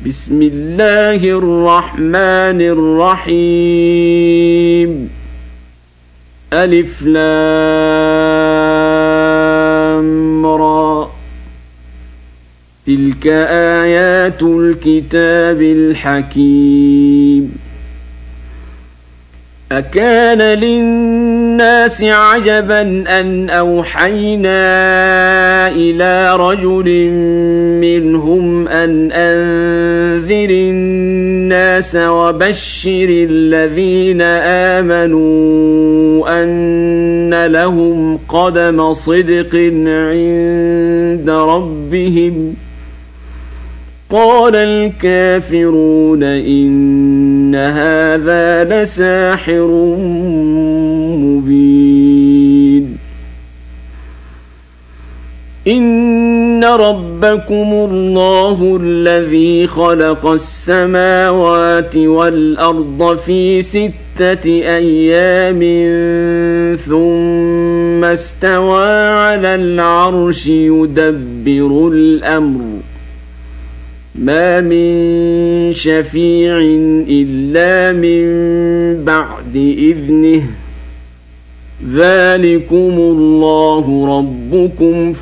بسم الله الرحمن الرحيم ألف لام را تلك آيات الكتاب الحكيم أكان للناس عجبا أن أوحينا إلى رجل منهم أن أنذر الناس وبشر الذين آمنوا أن لهم قدم صدق عند ربهم قال الكافرون إن هذا لساحر مبين إن ربكم الله الذي خلق السماوات والأرض في 6 أيام ثم استوى على العرش يدبر الأمر ما من شفيع إلا من بعد إذنه ذلكم الله ربكم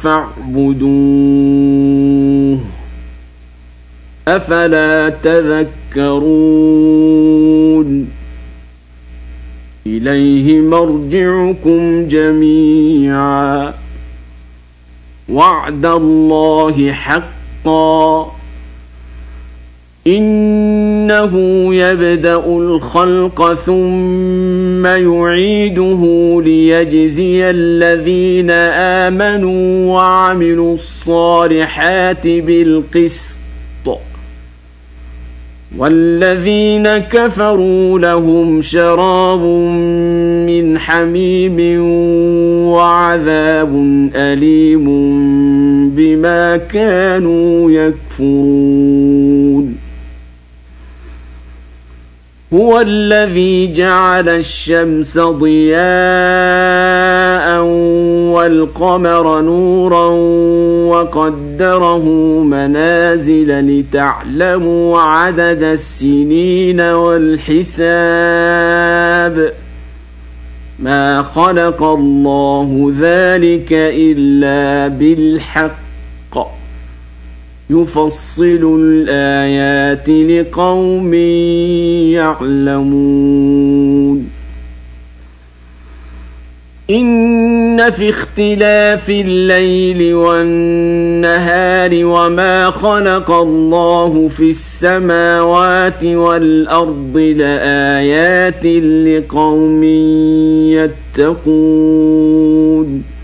فاعبدوه أفلا تذكرون إليه مرجعكم جميعا وعد الله حقا إنه يبدأ الخلق ثم يعيده ليجزي الذين آمنوا وعملوا الصالحات بالقسط والذين كفروا لهم شراب من حميم وعذاب أليم بما كانوا يكفرون هو الذي جعل الشمس ضياء والقمر نورا وقدره منازل لتعلموا عدد السنين والحساب ما خلق الله ذلك إلا بالحق يفصل الآيات لقوم يعلمون إن في اختلاف الليل والنهار وما خلق الله في السماوات والأرض لآيات لقوم يتقون